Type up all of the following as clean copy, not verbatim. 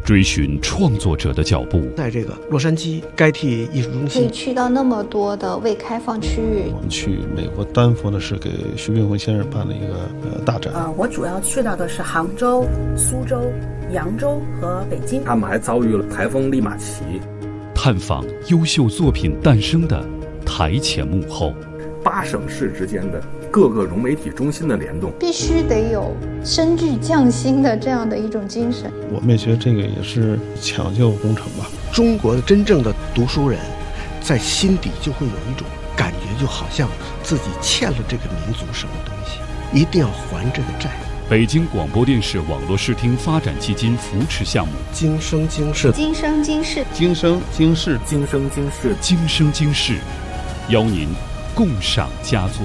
追寻创作者的脚步。 在这个洛杉矶该替艺术中心， 可以去到那么多的未开放区域。 我们去美国丹佛的是给徐冰辉先生办了一个大展。 我主要去到的是杭州、苏州、扬州和北京。 他们还遭遇了台风利马奇。 探访优秀作品诞生的台前幕后 ，8省市之间的各个融媒体中心的联动， 必须得有深具匠心的这样的一种精神。 我们也觉得这个也是抢救工程吧。 中国的真正的读书人在心底就会有一种感觉，就好像自己欠了这个民族什么东西，一定要还这个债。 北京广播电视网络视听发展基金扶持项目， 今生今世， 今生今世， 今生今世， 今生今世， 今生今世，邀您共赏佳作。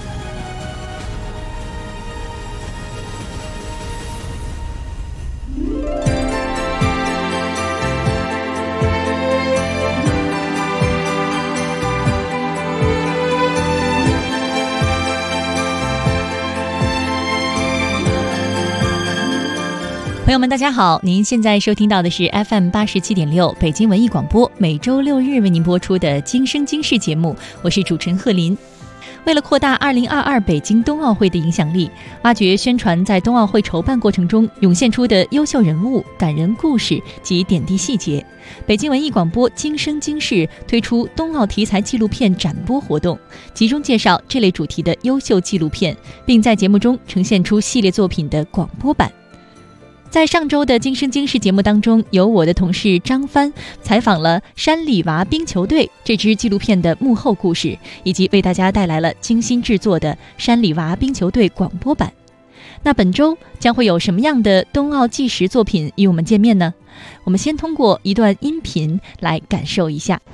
朋友们大家好，您现在收听到的是 FM 87.6北京文艺广播，每周6日为您播出的今生今世节目，我是主持人贺林。为了扩大2022北京冬奥会的影响力，挖掘宣传在冬奥会筹办过程中涌现出的优秀人物、感人故事及点滴细节，北京文艺广播今生今世推出冬奥题材纪录片展播活动，集中介绍这类主题的优秀纪录片，并在节目中呈现出系列作品的广播版。在上周的今生今世节目当中，由我的同事张帆采访了山里娃冰球队这支纪录片的幕后故事，以及为大家带来了精心制作的山里娃冰球队广播版。那本周将会有什么样的冬奥纪实作品与我们见面呢？我们先通过一段音频来感受一下。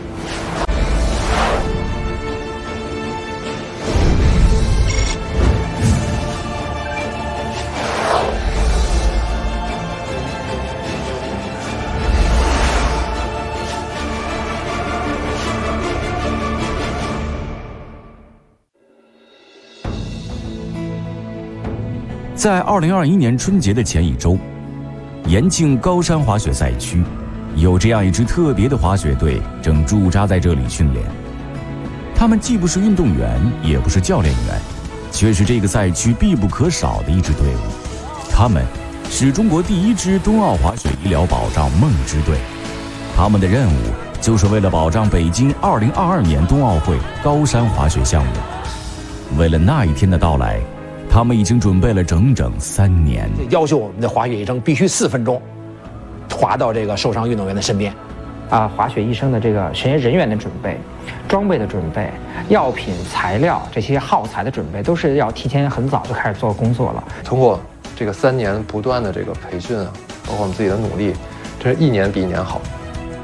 在2021年春节的前一周，延庆高山滑雪赛区有这样一支特别的滑雪队正驻扎在这里训练。他们既不是运动员，也不是教练员，却是这个赛区必不可少的一支队伍。他们是中国第一支冬奥滑雪医疗保障梦之队。他们的任务就是为了保障北京2022年冬奥会高山滑雪项目。为了那一天的到来，他们已经准备了整整3年， 要求我们的滑雪医生必须4分钟滑到这个受伤运动员的身边。 滑雪医生的这个这些人员的准备、装备的准备、药品、材料这些耗材的准备，都是要提前很早就开始做工作了。 通过这个3年不断的这个培训啊，包括我们自己的努力，这是1年比1年好。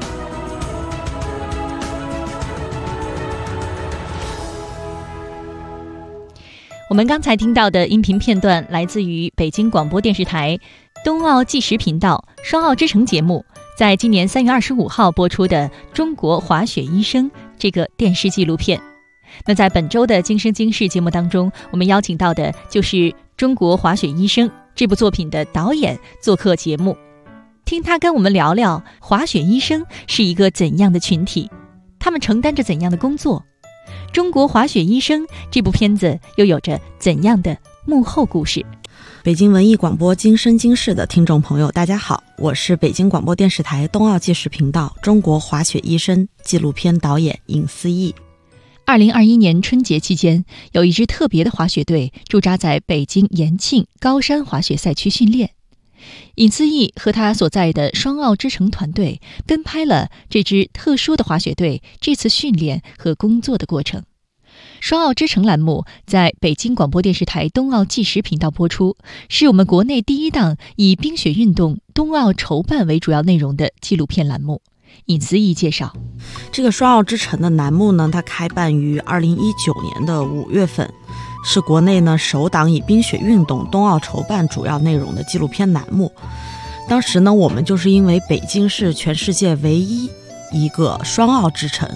我们刚才听到的音频片段来自于北京广播电视台冬奥纪实频道双奥之城节目在今年3月25号播出的《中国滑雪医生》这个电视纪录片。那在本周的今生今世节目当中，我们邀请到的就是《中国滑雪医生》这部作品的导演做客节目，听他跟我们聊聊滑雪医生是一个怎样的群体，他们承担着怎样的工作，中国滑雪医生这部片子又有着怎样的幕后故事。 北京文艺广播今生今世的听众朋友大家好，我是北京广播电视台冬奥纪实频道中国滑雪医生纪录片导演尹思义。 2021年春节期间，有一支特别的滑雪队驻扎在北京延庆高山滑雪赛区训练。尹思义和他所在的双奥之城团队跟拍了这支特殊的滑雪队这次训练和工作的过程。双奥之城栏目在北京广播电视台冬奥纪实频道播出，是我们国内第一档以冰雪运动冬奥筹办为主要内容的纪录片栏目。尹思义介绍， 这个双奥之城的栏目呢，它开办于2019年的5月份，是国内呢首档以冰雪运动冬奥筹办主要内容的纪录片栏目。当时呢，我们就是因为北京是全世界唯一一个双奥之城，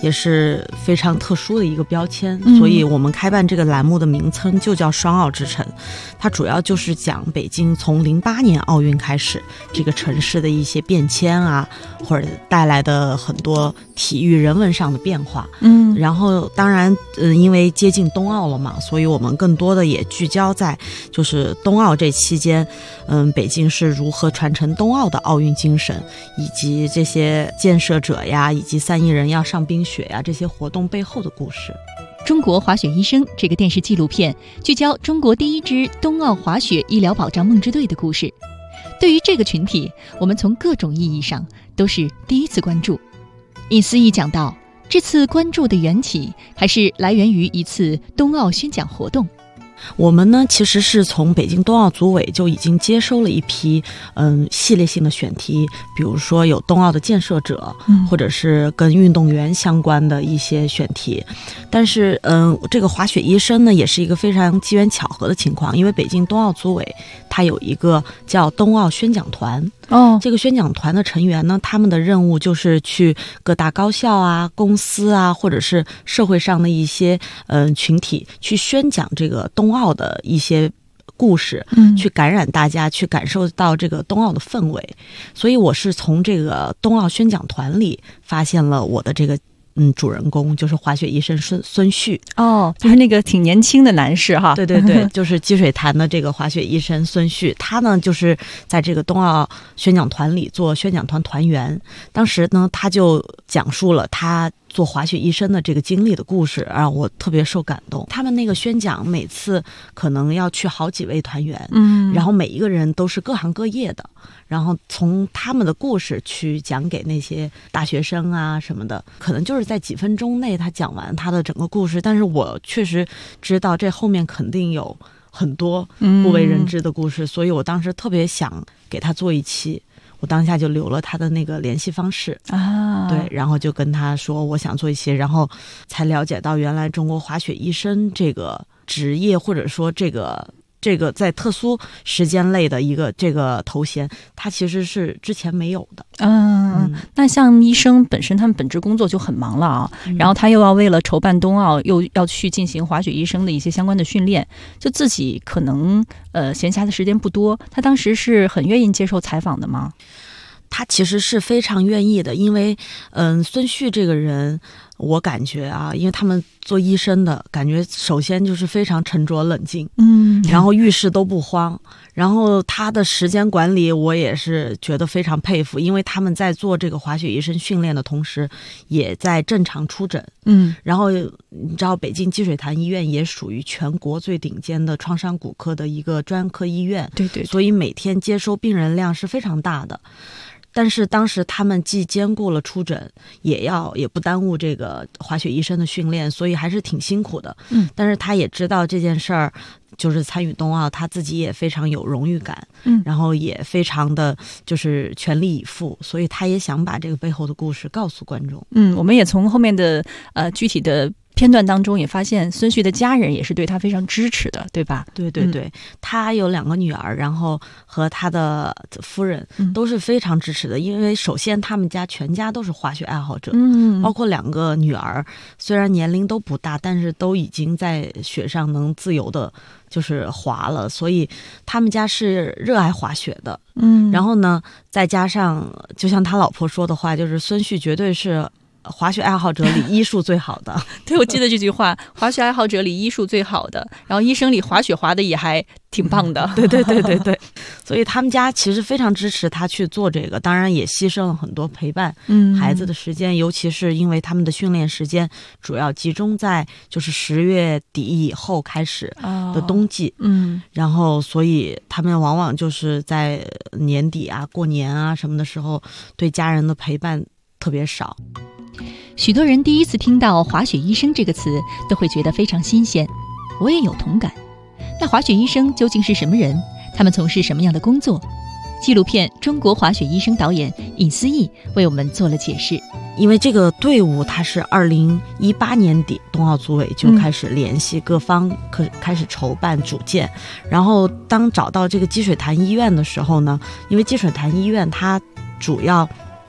也是非常特殊的一个标签，所以我们开办这个栏目的名称就叫双奥之城。它主要就是讲北京从08年奥运开始，这个城市的一些变迁啊，或者带来的很多体育人文上的变化。然后当然因为接近冬奥了嘛，所以我们更多的也聚焦在就是冬奥这期间，北京是如何传承冬奥的奥运精神，以及这些建设者呀，以及3亿人要上冰雪呀，这些活动背后的故事。 中国滑雪医生这个电视纪录片聚焦中国第一支冬奥滑雪医疗保障梦之队的故事。对于这个群体，我们从各种意义上都是第一次关注。尹思义讲到，这次关注的缘起还是来源于一次冬奥宣讲活动。 我们呢，其实是从北京冬奥组委就已经接收了一批系列性的选题，比如说有冬奥的建设者，或者是跟运动员相关的一些选题。但是这个滑雪医生呢，也是一个非常机缘巧合的情况，因为北京冬奥组委它有一个叫冬奥宣讲团。这个宣讲团的成员呢，他们的任务就是去各大高校啊、公司啊，或者是社会上的一些群体，去宣讲这个冬奥的一些故事，去感染大家，去感受到这个冬奥的氛围。所以我是从这个冬奥宣讲团里发现了我的这个主人公，就是滑雪医生孙旭。 就是那个挺年轻的男士哈。 对对对，就是积水潭的这个滑雪医生孙旭。他呢就是在这个冬奥宣讲团里做宣讲团团员。当时呢他就讲述了他做滑雪医生的这个经历的故事，让我特别受感动。他们那个宣讲每次可能要去好几位团员，然后每一个人都是各行各业的，然后从他们的故事去讲给那些大学生啊什么的，可能就是在几分钟内他讲完他的整个故事。但是我确实知道这后面肯定有很多不为人知的故事，所以我当时特别想给他做一期。我当下就留了他的那个联系方式对，然后就跟他说我想做一些，然后才了解到原来中国滑雪医生这个职业，或者说这个在特殊时间类的一个这个头衔，它其实是之前没有的。 那像医生本身他们本职工作就很忙了啊，然后他又要为了筹办冬奥又要去进行滑雪医生的一些相关的训练，就自己可能闲暇的时间不多。他当时是很愿意接受采访的吗？ 他其实是非常愿意的，因为孙旭这个人，我感觉啊，因为他们做医生的感觉，首先就是非常沉着冷静，然后遇事都不慌，然后他的时间管理我也是觉得非常佩服，因为他们在做这个滑雪医生训练的同时，也在正常出诊，然后你知道北京积水潭医院也属于全国最顶尖的创伤骨科的一个专科医院， 对对， 所以每天接收病人量是非常大的。但是当时他们既兼顾了出诊，也不耽误这个滑雪医生的训练，所以还是挺辛苦的。但是他也知道这件事儿，就是参与冬奥，他自己也非常有荣誉感，然后也非常的就是全力以赴，所以他也想把这个背后的故事告诉观众。 我们也从后面的具体的片段当中也发现孙旭的家人也是对他非常支持的，对吧？ 对对对，他有2个女儿，然后和他的夫人都是非常支持的，因为首先他们家全家都是滑雪爱好者，包括2个女儿，虽然年龄都不大，但是都已经在雪上能自由的就是滑了，所以他们家是热爱滑雪的。然后呢再加上就像他老婆说的话，就是孙旭绝对是滑雪爱好者里医术最好的对，我记得这句话，滑雪爱好者里医术最好的，然后医生里滑雪滑的也还挺棒的。 对对对对对，所以他们家其实非常支持他去做这个，当然也牺牲了很多陪伴孩子的时间，尤其是因为他们的训练时间主要集中在就是10月底以后开始的冬季，然后所以他们往往就是在年底啊、过年啊什么的时候，对家人的陪伴特别少。 许多人第一次听到滑雪医生这个词都会觉得非常新鲜，我也有同感。那滑雪医生究竟是什么人？他们从事什么样的工作？纪录片《中国滑雪医生》导演尹思义为我们做了解释。 因为这个队伍它是2018年底冬奥组委就开始联系各方，开始筹办组建，然后当找到这个积水潭医院的时候呢，因为积水潭医院它主要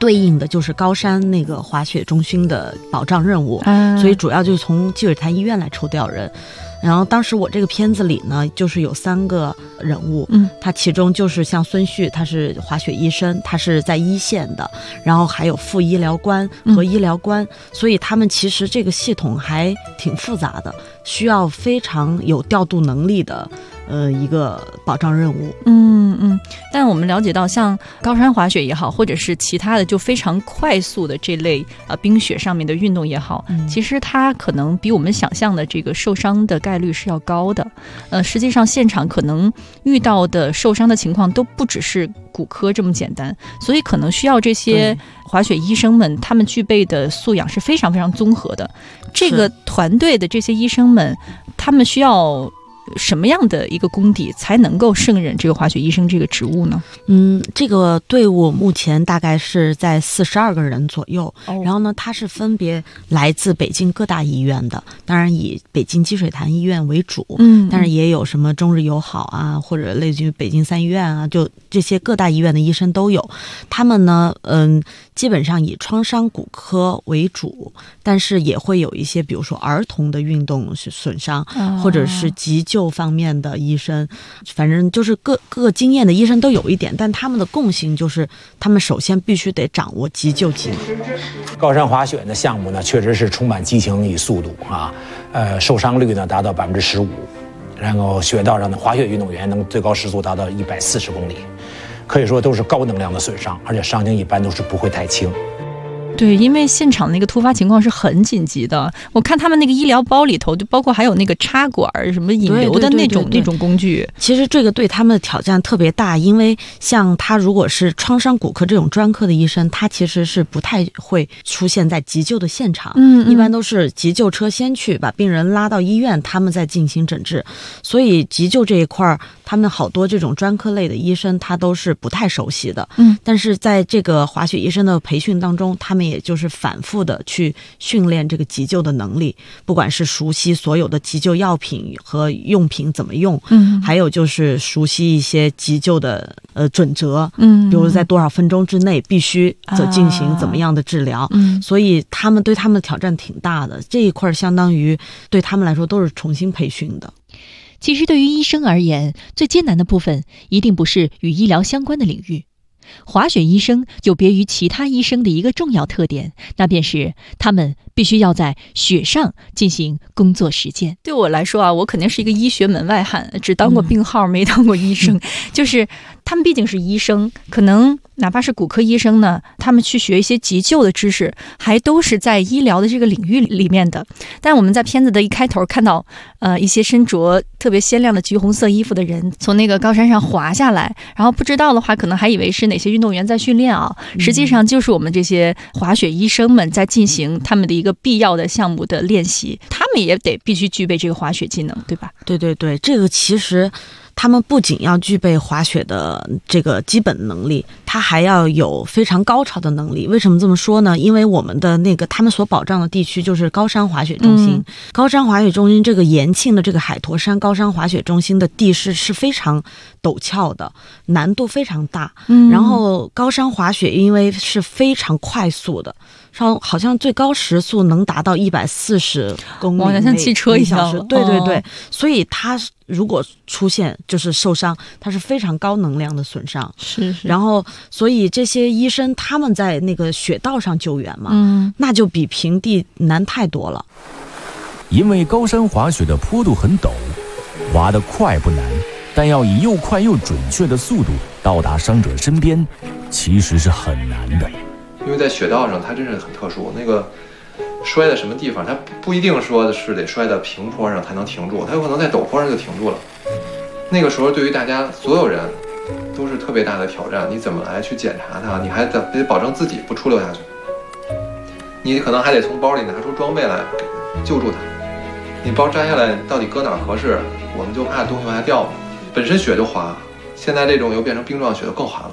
对应的就是高山那个滑雪中心的保障任务，所以主要就是从积水潭医院来抽调人。然后当时我这个片子里呢，就是有3个人物，他其中就是像孙旭，他是滑雪医生，他是在一线的，然后还有副医疗官和医疗官，所以他们其实这个系统还挺复杂的，需要非常有调度能力的一个保障任务。 但我们了解到，像高山滑雪也好，或者是其他的就非常快速的这类冰雪上面的运动也好，其实它可能比我们想象的这个受伤的概率是要高的。实际上现场可能遇到的受伤的情况都不只是骨科这么简单，所以可能需要这些滑雪医生们他们具备的素养是非常非常综合的。这个团队的这些医生们，他们需要什么样的一个功底才能够胜任这个滑雪医生这个职务呢？ 这个队伍目前大概是在42个人左右，然后呢，它是分别来自北京各大医院的，当然以北京积水潭医院为主，但是也有什么中日友好啊，或者类似于北京3医院啊，就这些各大医院的医生都有。他们呢，基本上以创伤骨科为主，但是也会有一些，比如说儿童的运动损伤，或者是急救方面的医生，反正就是各个经验的医生都有一点，但他们的共性就是他们首先必须得掌握急救技能。 高山滑雪的项目呢，确实是充满激情与速度啊，受伤率呢达到15%，然后雪道上的滑雪运动员能最高时速达到140公里，可以说都是高能量的损伤，而且伤情一般都是不会太轻。 对，因为现场那个突发情况是很紧急的，我看他们那个医疗包里头就包括还有那个插管什么引流的那种工具。 其实这个对他们的挑战特别大，因为像他如果是创伤骨科这种专科的医生，他其实是不太会出现在急救的现场，一般都是急救车先去把病人拉到医院，他们再进行诊治。所以急救这一块他们好多这种专科类的医生他都是不太熟悉的。但是在这个滑雪医生的培训当中，他们也就是反复的去训练这个急救的能力，不管是熟悉所有的急救药品和用品怎么用，还有就是熟悉一些急救的准则，比如在多少分钟之内必须进行怎么样的治疗，所以他们对他们的挑战挺大的，这一块相当于对他们来说都是重新培训的。 其实对于医生而言，最艰难的部分一定不是与医疗相关的领域。滑雪医生有别于其他医生的一个重要特点，那便是他们必须要在雪上进行工作实践。对我来说啊，我肯定是一个医学门外汉，只当过病号，没当过医生。就是他们毕竟是医生，可能哪怕是骨科医生呢，他们去学一些急救的知识，还都是在医疗的这个领域里面的。但我们在片子的一开头看到，一些身着特别鲜亮的橘红色衣服的人从那个高山上滑下来，然后不知道的话，可能还以为是哪些运动员在训练啊，实际上就是我们这些滑雪医生们在进行他们的一个必要的项目的练习，他们也必须具备这个滑雪技能，对吧？ 对对对，这个其实他们不仅要具备滑雪的这个基本能力，他还要有非常高超的能力。为什么这么说呢？因为我们的那个他们所保障的地区就是高山滑雪中心，高山滑雪中心这个延庆的这个海坨山高山滑雪中心的地势是非常陡峭的，难度非常大。然后高山滑雪因为是非常快速的，好像最高时速能达到140公里， 像汽车一样。 对对对，所以它如果出现就是受伤，它是非常高能量的损伤。 是。 然后，所以这些医生他们在那个雪道上救援嘛，那就比平地难太多了。 因为高山滑雪的坡度很陡，滑得快不难，但要以又快又准确的速度到达伤者身边，其实是很难的。 因为在雪道上，它真是很特殊。那个摔在什么地方，它不一定说是得摔在平坡上才能停住，它有可能在陡坡上就停住了。那个时候，对于大家所有人都是特别大的挑战。你怎么来去检查它？你还得保证自己不出溜下去。你可能还得从包里拿出装备来救助它。你包摘下来到底搁哪儿合适？我们就怕东西往下掉嘛。本身雪就滑，现在这种又变成冰状雪就更滑了。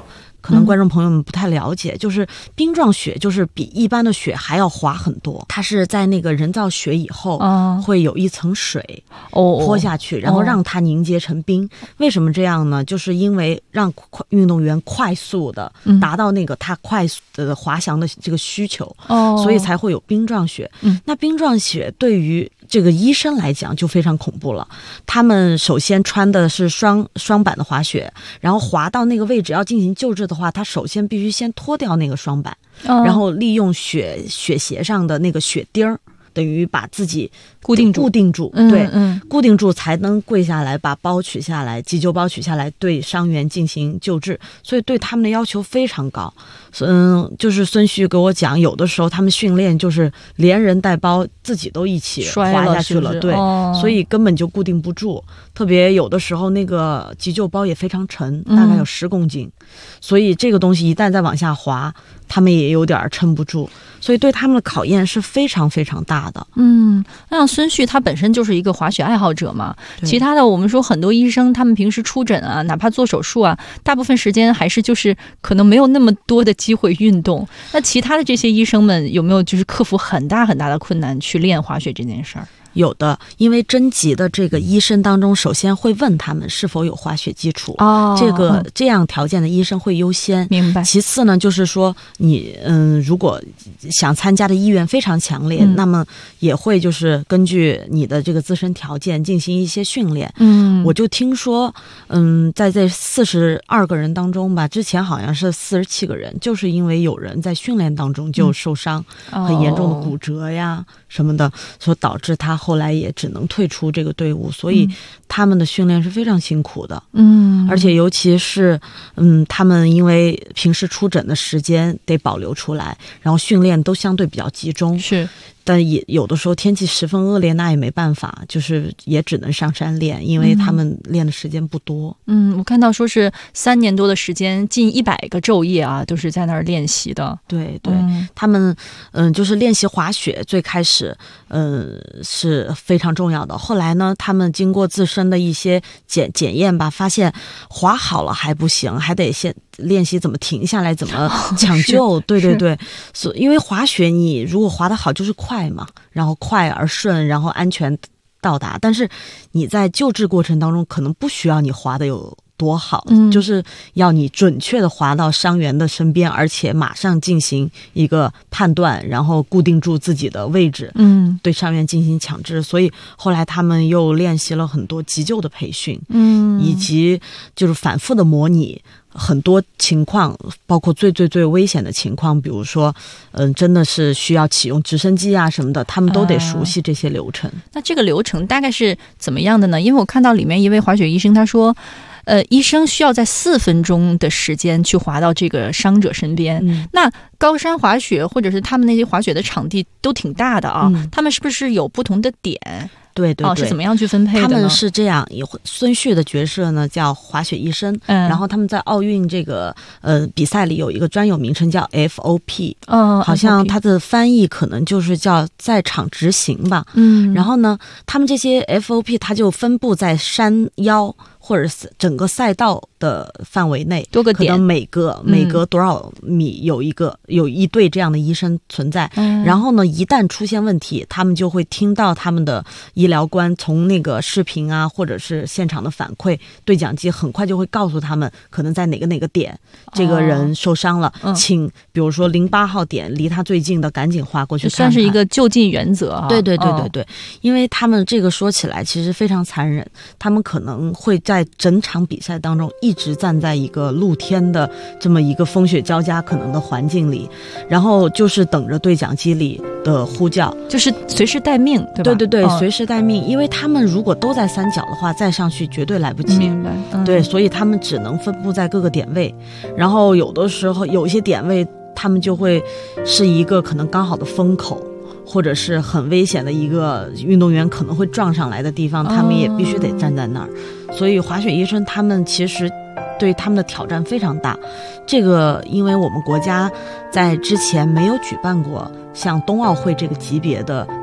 可能观众朋友们不太了解，就是冰状雪就是比一般的雪还要滑很多，它是在那个人造雪以后会有一层水泼下去，然后让它凝结成冰。为什么这样呢？就是因为让运动员快速的达到那个他快速的滑翔的这个需求，所以才会有冰状雪。那冰状雪对于这个医生来讲就非常恐怖了，他们首先穿的是双板的滑雪，然后滑到那个位置要进行救治的话，他首先必须先脱掉那个双板，然后利用雪鞋上的那个雪钉儿，等于把自己固定住，对，固定住才能跪下来把包取下来，急救包取下来，对伤员进行救治，所以对他们的要求非常高。就是孙旭给我讲，有的时候他们训练就是连人带包自己都一起滑下去了，对，所以根本就固定不住。特别有的时候那个急救包也非常沉，大概有10公斤，所以这个东西一旦再往下滑，他们也有点撑不住，所以对他们的考验是非常非常大的。 那像孙旭他本身就是一个滑雪爱好者嘛，其他的我们说很多医生他们平时出诊啊，哪怕做手术啊，大部分时间还是就是可能没有那么多的机会运动。那其他的这些医生们有没有就是克服很大很大的困难去练滑雪这件事儿？ 有的，因为征集的这个医生当中，首先会问他们是否有滑雪基础，这样条件的医生会优先。 明白。 其次呢，就是说你如果想参加的意愿非常强烈，那么也会就是根据你的这个自身条件进行一些训练。我就听说在这42个人当中吧，之前好像是47个人，就是因为有人在训练当中就受伤，很严重的骨折呀什么的，所以导致他后来也只能退出这个队伍，所以他们的训练是非常辛苦的。而且尤其是他们因为平时出诊的时间得保留出来，然后训练都相对比较集中， 是， 但也有的时候天气十分恶劣，那也没办法，就是也只能上山练，因为他们练的时间不多。 我看到说是3年多的时间，近100个昼夜啊，都是在那儿练习的。 对对，他们就是练习滑雪，最开始是非常重要的。后来呢，他们经过自身的一些检验吧，发现滑好了还不行，还得先练习怎么停下来，怎么抢救。对对对，因为滑雪你如果滑得好就是快嘛，然后快而顺，然后安全到达。但是你在救治过程当中可能不需要你滑得有多好，就是要你准确的滑到伤员的身边，而且马上进行一个判断，然后固定住自己的位置，对伤员进行抢治。所以后来他们又练习了很多急救的培训，以及就是反复的模拟很多情况，包括最危险的情况，比如说真的是需要启用直升机啊什么的，他们都得熟悉这些流程。 那这个流程大概是怎么样的呢？因为我看到里面一位滑雪医生他说医生需要在4分钟的时间去滑到这个伤者身边。那高山滑雪或者是他们那些滑雪的场地都挺大的啊，他们是不是有不同的点？ 对对对， 是怎么样去分配的呢？ 他们是这样，孙旭的角色呢叫滑雪医生，然后他们在奥运这个比赛里有一个专有名称叫 FOP，好像它的翻译可能就是叫在场执行吧。然后呢，他们这些 FOP 它就分布在山腰或者是整个赛道的范围内， 多个点， 可能每隔多少米有一队这样的医生存在。然后呢，一旦出现问题，他们就会听到他们的医疗官从那个视频啊，或者是现场的反馈，对讲机很快就会告诉他们，可能在哪个点，这个人受伤了，请比如说08号点，离他最近的赶紧划过去看看， 算是一个就近原则啊。 对对对对对，因为他们这个说起来其实非常残忍，他们可能会在整场比赛当中一直站在一个露天的这么一个风雪交加可能的环境里，然后就是等着对讲机里的呼叫， 就是随时待命，对吧？ 对对对，随时待命，因为他们如果都在山脚的话，再上去绝对来不及。 明白。 对，所以他们只能分布在各个点位，然后有的时候有一些点位，他们就会是一个可能刚好的风口，或者是很危险的一个运动员可能会撞上来的地方，他们也必须得站在那儿。所以滑雪医生他们其实对他们的挑战非常大。这个因为我们国家在之前没有举办过像冬奥会这个级别的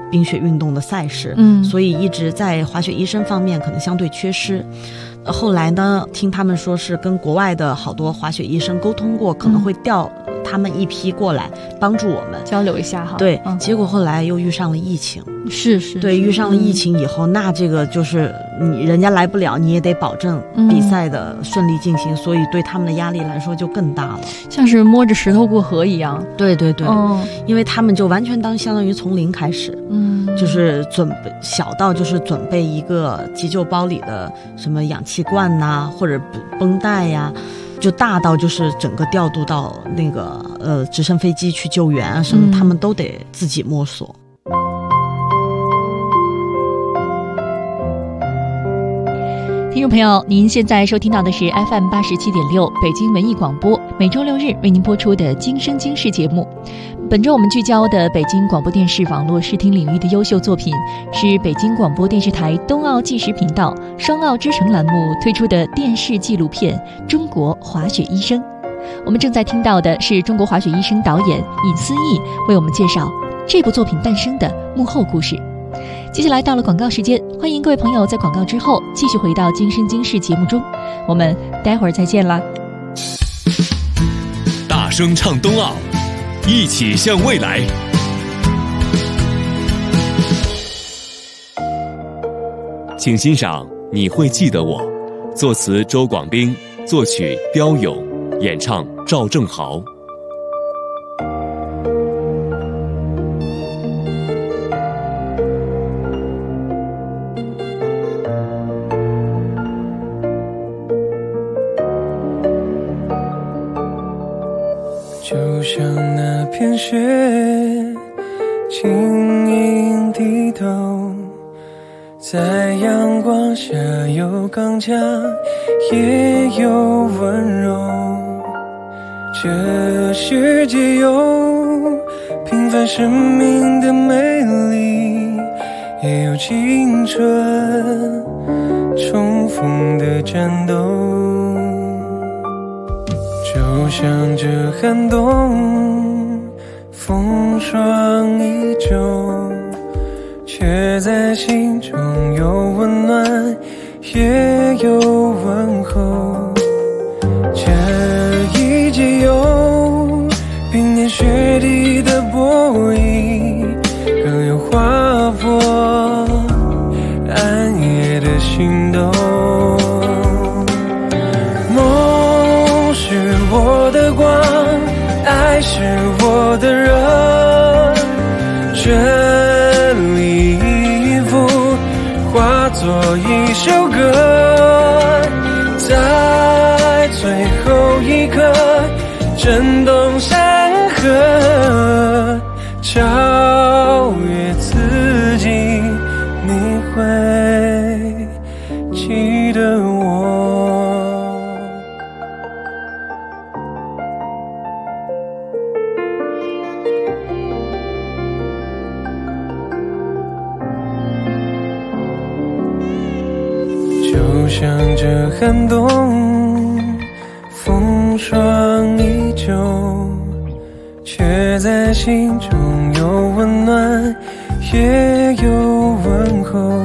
冰雪运动的赛事，所以一直在滑雪医生方面可能相对缺失。后来呢，听他们说是跟国外的好多滑雪医生沟通过，可能会调他们一批过来帮助我们交流一下哈。 对，结果后来又遇上了疫情。 是， 对，遇上了疫情以后，那这个就是人家来不了，你也得保证比赛的顺利进行，所以对他们的压力来说就更大了， 像是摸着石头过河一样。 对，因为他们就完全相当于从零开始，就是小到就是准备一个急救包里的什么氧气罐呐，或者绷带呀，就大到就是整个调度到那个直升飞机去救援啊什么，他们都得自己摸索。 听众朋友，您现在收听到的是 FM 87.6北京文艺广播，每周六日为您播出的今生今世节目。本周我们聚焦的北京广播电视网络视听领域的优秀作品，是北京广播电视台冬奥纪实频道双奥之城栏目推出的电视纪录片《中国滑雪医生》。我们正在听到的是中国滑雪医生导演尹思义为我们介绍这部作品诞生的幕后故事。接下来到了广告时间，欢迎各位朋友在广告之后继续回到今生今世节目中，我们待会儿再见啦。 大声唱冬奥，一起向未来。请欣赏《你会记得我》，作词周广斌，作曲刁勇，演唱赵正豪。 就像那片雪，轻盈低头，在阳光下有刚强，也有温柔。这世界有平凡生命的美丽，也有青春重逢的战斗。就像这寒冬，风霜依旧，却在心中有温暖，也有问候。这一季有冰天雪地的波翳，更有划破暗夜的心动。我的光，爱是我的热，真理一幅化作一首歌，在最后一刻震动山河，超越自己，你会记得我。就像这寒冬，风霜依旧，却在心中有温暖，也有问候。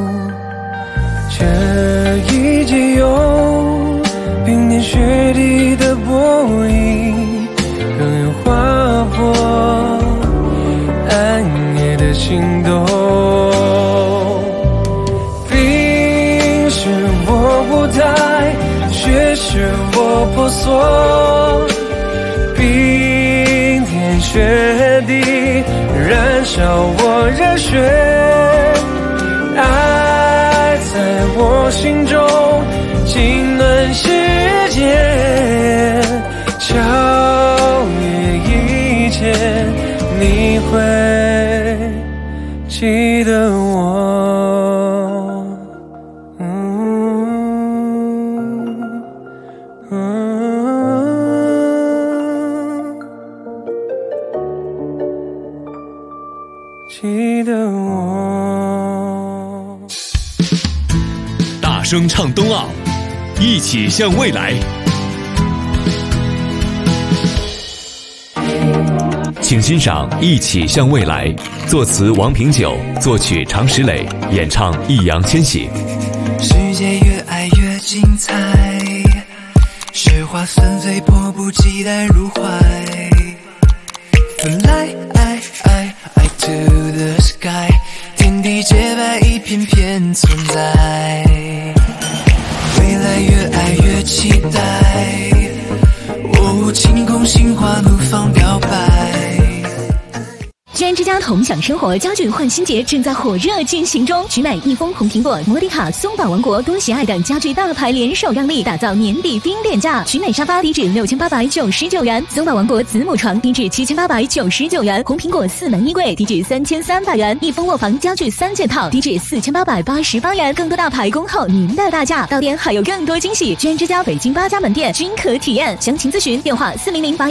这一季有冰天雪地的波翳，更有划破暗夜的心动。雪是我婆娑，冰天雪地燃烧我热血，爱在我心中浸暖世界，超越一切，你会记得我。记得我。 大声唱冬奥，一起向未来。 请欣赏《一起向未来》，作词王平久，作曲常石磊，演唱易烊千玺。 世界越爱越精彩，雪花纷飞，迫不及待入怀。Fly to the sky， 天地洁白，一片片存在。未来越爱越期待，晴空心花怒放表白。 居然之家同享生活家具换新节正在火热进行中，取买益丰、红苹果、摩迪卡、松宝王国多喜爱等家具大牌联手让利，打造年底冰点价。取买沙发低至6899元，松宝王国子母床低至7899元，红苹果4门衣柜低至3300元，益丰卧房家具3件套低至4888元。更多大牌恭候您的大驾，到店还有更多惊喜。居然之家北京8家门店均可体验，详情咨询电话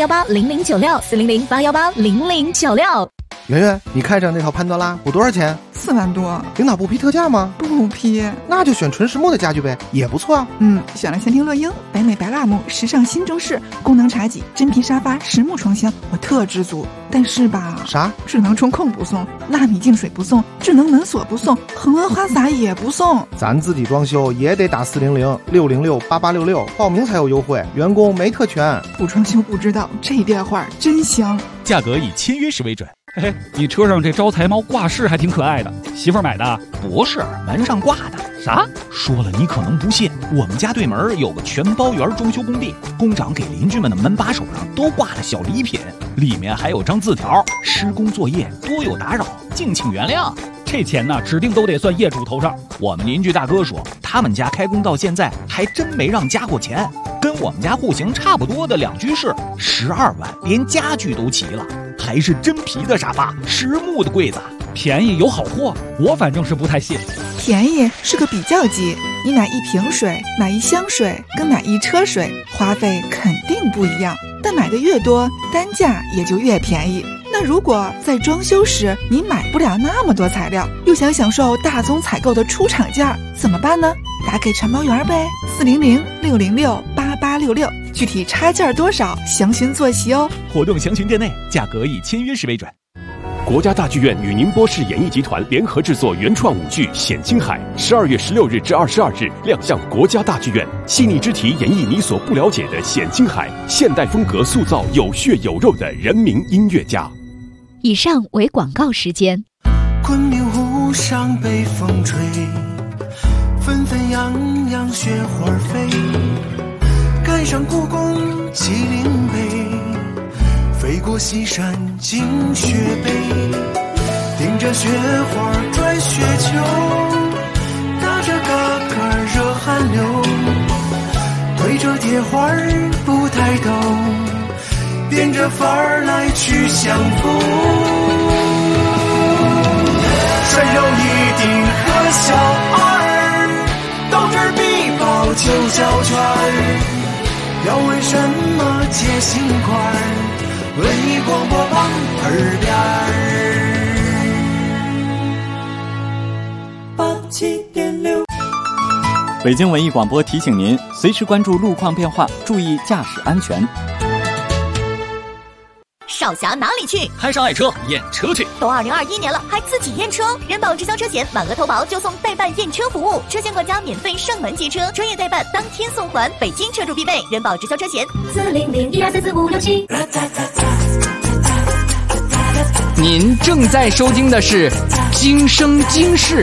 400-818-0096，400-818-0096。 圆圆，你看上那套潘多拉补多少钱 ？4万多。 领导不批特价吗？ 不批。 那就选纯实木的家具呗，也不错啊。 选了前庭乐英、北美白蜡木、时尚新中式、功能茶几、真皮沙发、实木床箱，我特知足。但是吧， 啥？ 智能中控不送，纳米净水不送，智能门锁不送，恒温花洒也不送。 咱自己装修也得打400-606-8866报名才有优惠，员工没特权。 不装修不知道，这电话真香。 价格以签约时为准。嘿嘿，你车上这招财猫挂饰还挺可爱的，媳妇儿买的？ 不是，门上挂的。 啥？ 说了你可能不信，我们家对门有个全包园装修工地，工长给邻居们的门把手上都挂了小礼品，里面还有张字条：施工作业多有打扰，敬请原谅。 这钱呢，指定都得算业主头上。 我们邻居大哥说，他们家开工到现在还真没让加过钱，跟我们家户型差不多的2居室，12万，连家具都齐了，还是真皮的沙发，实木的柜子， 便宜有好货，我反正是不太信。 便宜是个比较级，你买1瓶水、买1箱水跟买1车水，花费肯定不一样，但买的越多，单价也就越便宜。那如果在装修时你买不了那么多材料，又想享受大宗采购的出厂价，怎么办呢？打给承包员呗，400-606-8866，具体差价多少，详询坐席哦。 活动详询店内，价格以签约时为准。 国家大剧院与宁波市演艺集团联合制作原创舞剧《显青海》，12月16日至22日亮相国家大剧院，细腻之题演绎你所不了解的显青海，现代风格塑造有血有肉的人民音乐家。 以上为广告时间。 昆明湖上北风吹，纷纷扬扬雪花飞，赶上故宫麒麟碑，飞过西山进雪北，顶着雪花转雪球，打着嘎嘎热汗流，对着铁环不抬头，变着法儿来去相逢。涮肉一丁和小二，到这儿必报9小圈儿，要问什么接心块儿，文艺广播网耳边儿。87.6。 北京文艺广播提醒您，随时关注路况变化，注意驾驶安全。 少侠哪里去？ 摊上爱车验车去。 都2021年了，还自己验车？人保直销车险满额投保就送代办验车服务，车险管家免费上门接车，专业代办当天送还，北京车主必备。人保直销车险400-1234567。 您正在收听的是《今生今世》。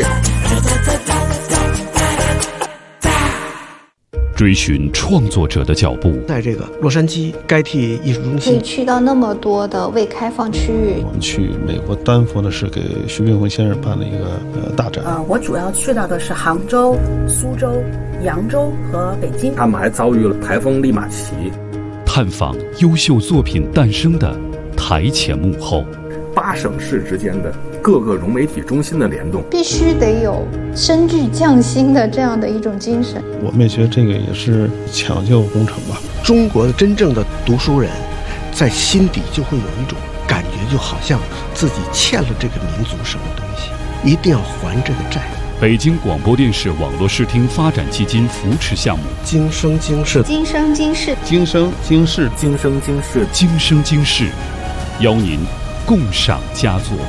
追寻创作者的脚步， 在这个洛杉矶该替艺术中心， 可以去到那么多的未开放区域。 我们去美国丹佛的是给徐冰辉先生办了一个大展。 我主要去到的是杭州、苏州、扬州和北京。 他们还遭遇了台风利马奇， 探访优秀作品诞生的台前幕后 ，8省市之间的各个融媒体中心的联动， 必须得有深具匠心的这样的一种精神。 我们也觉得这个也是抢救工程吧。 中国的真正的读书人，在心底就会有一种感觉，就好像自己欠了这个民族什么东西，一定要还这个债。 北京广播电视网络视听发展基金扶持项目， 今生今世， 今生今世， 今生今世， 今生今世， 今生今世，邀您共赏佳作。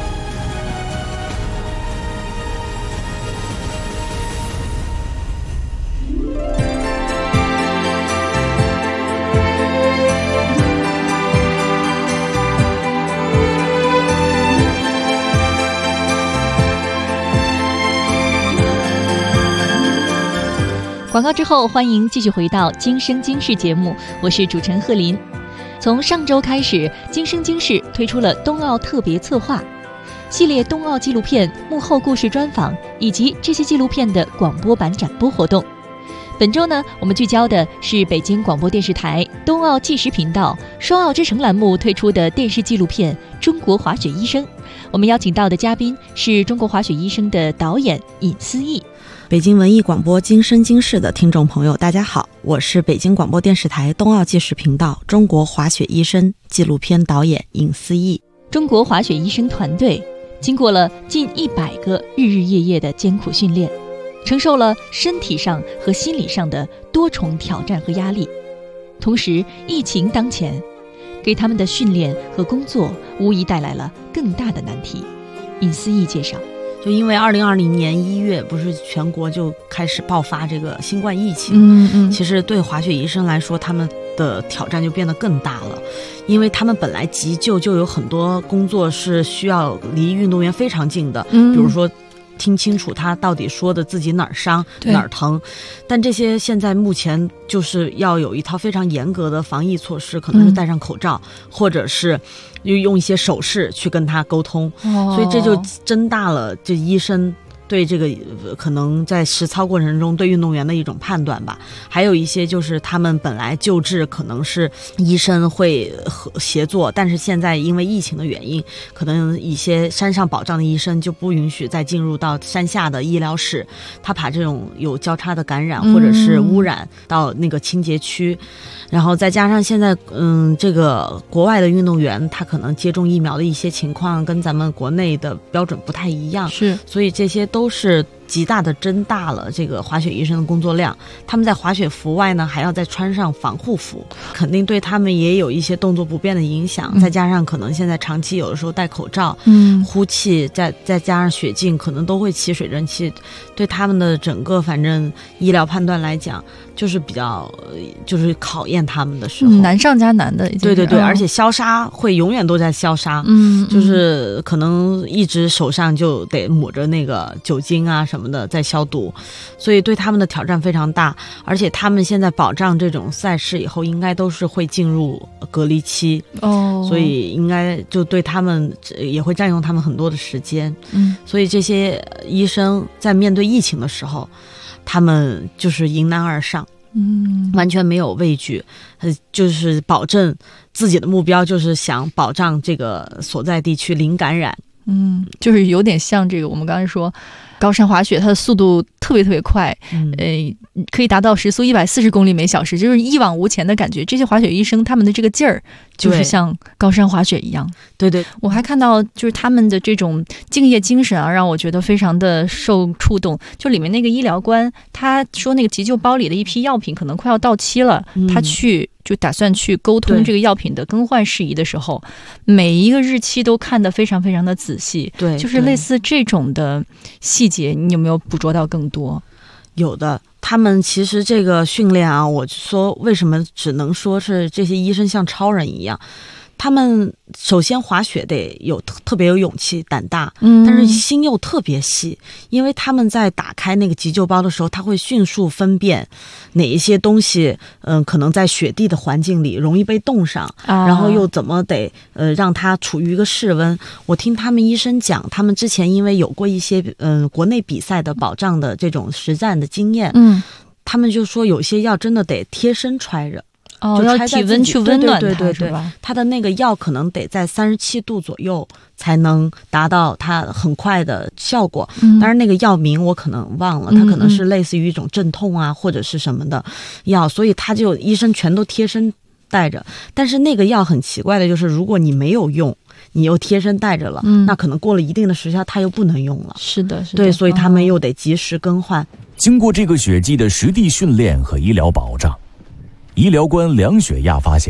广告之后，欢迎继续回到《今生今世》节目，我是主持人贺林。从上周开始，《今生今世》推出了冬奥特别策划系列冬奥纪录片幕后故事专访，以及这些纪录片的广播版展播活动。本周呢，我们聚焦的是北京广播电视台冬奥纪实频道双奥之城栏目推出的电视纪录片《中国滑雪医生》。我们邀请到的嘉宾是中国滑雪医生的导演尹思义。 北京文艺广播今生今世的听众朋友大家好，我是北京广播电视台冬奥纪实频道中国滑雪医生纪录片导演尹思义。 中国滑雪医生团队经过了近100个日日夜夜的艰苦训练，承受了身体上和心理上的多重挑战和压力，同时疫情当前，给他们的训练和工作无疑带来了更大的难题。尹思义介绍， 就因为2020年1月不是全国就开始爆发这个新冠疫情，其实对滑雪医生来说，他们的挑战就变得更大了，因为他们本来急救就有很多工作是需要离运动员非常近的，比如说听清楚他到底说的自己哪儿伤哪儿疼，但这些现在目前就是要有一套非常严格的防疫措施，可能是戴上口罩，或者是用一些手势去跟他沟通，所以这就增大了这医生对这个可能在实操过程中对运动员的一种判断吧。还有一些就是他们本来救治可能是医生会协作，但是现在因为疫情的原因，可能一些山上保障的医生就不允许再进入到山下的医疗室，他把这种有交叉的感染或者是污染到那个清洁区，然后再加上现在这个国外的运动员他可能接种疫苗的一些情况跟咱们国内的标准不太一样， 是， 所以这些都是极大的增大了这个滑雪医生的工作量。他们在滑雪服外呢还要再穿上防护服，肯定对他们也有一些动作不便的影响，再加上可能现在长期有的时候戴口罩，呼气，再加上雪镜，可能都会起水蒸气，对他们的整个反正医疗判断来讲就是比较就是考验他们的时候， 难上加难的。 对对对，而且消杀会永远都在消杀，就是可能一直手上就得抹着那个酒精啊什么的在消毒，所以对他们的挑战非常大。而且他们现在保障这种赛事以后应该都是会进入隔离期，所以应该就对他们也会占用他们很多的时间，所以这些医生在面对疫情的时候，他们就是迎难而上，完全没有畏惧，就是保证自己的目标就是想保障这个所在地区零感染。 就是有点像这个我们刚才说高山滑雪，它的速度特别特别快，可以达到时速140公里每小时，就是一往无前的感觉。这些滑雪医生他们的这个劲儿就是像高山滑雪一样。 对对， 我还看到就是他们的这种敬业精神啊，让我觉得非常的受触动。就里面那个医疗官他说那个急救包里的一批药品可能快要到期了，他就打算去沟通这个药品的更换事宜的时候，每一个日期都看得非常非常的仔细。 对， 就是类似这种的细节，你有没有捕捉到更多？ 有的，他们其实这个训练啊，我说为什么只能说是这些医生像超人一样，他们首先滑雪得有特别有勇气胆大，但是心又特别细，因为他们在打开那个急救包的时候，他会迅速分辨哪一些东西可能在雪地的环境里容易被冻上，然后又怎么得让它处于一个室温。我听他们医生讲，他们之前因为有过一些国内比赛的保障的这种实战的经验，他们就说有些药真的得贴身揣着， 要体温去温暖它， 对对对，它的那个药可能得在37度左右才能达到它很快的效果。当然那个药名我可能忘了，它可能是类似于一种镇痛啊或者是什么的药，所以他就医生全都贴身带着。但是那个药很奇怪的就是，如果你没有用，你又贴身带着了，那可能过了一定的时效它又不能用了。 是的，是的， 对，所以他们又得及时更换。 经过这个雪季的实地训练和医疗保障，医疗官量血压发现，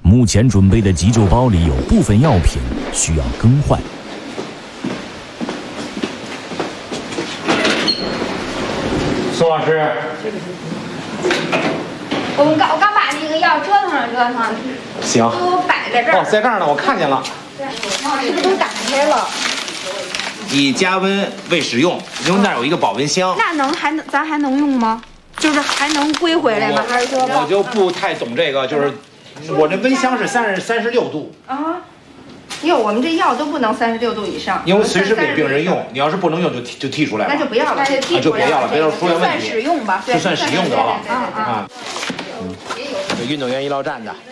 目前准备的急救包里有部分药品需要更换。 苏老师， 我刚把那个药折腾折腾， 行， 都摆在这儿。 哦，在这儿呢，我看见了。 对，是不是都打开了？ 以加温未使用，因为那儿有一个保温箱。 那咱还能用吗？就是还能归回来吗？还是说我就不太懂这个，就是我这温箱是36度啊。哟，我们这药都不能36度以上， 因为随时给病人用，你要是不能用就剔出来了。 那就不要了， 就别要了，别出现问题。 算使用吧， 就算使用得了啊。 有运动员医疗站的。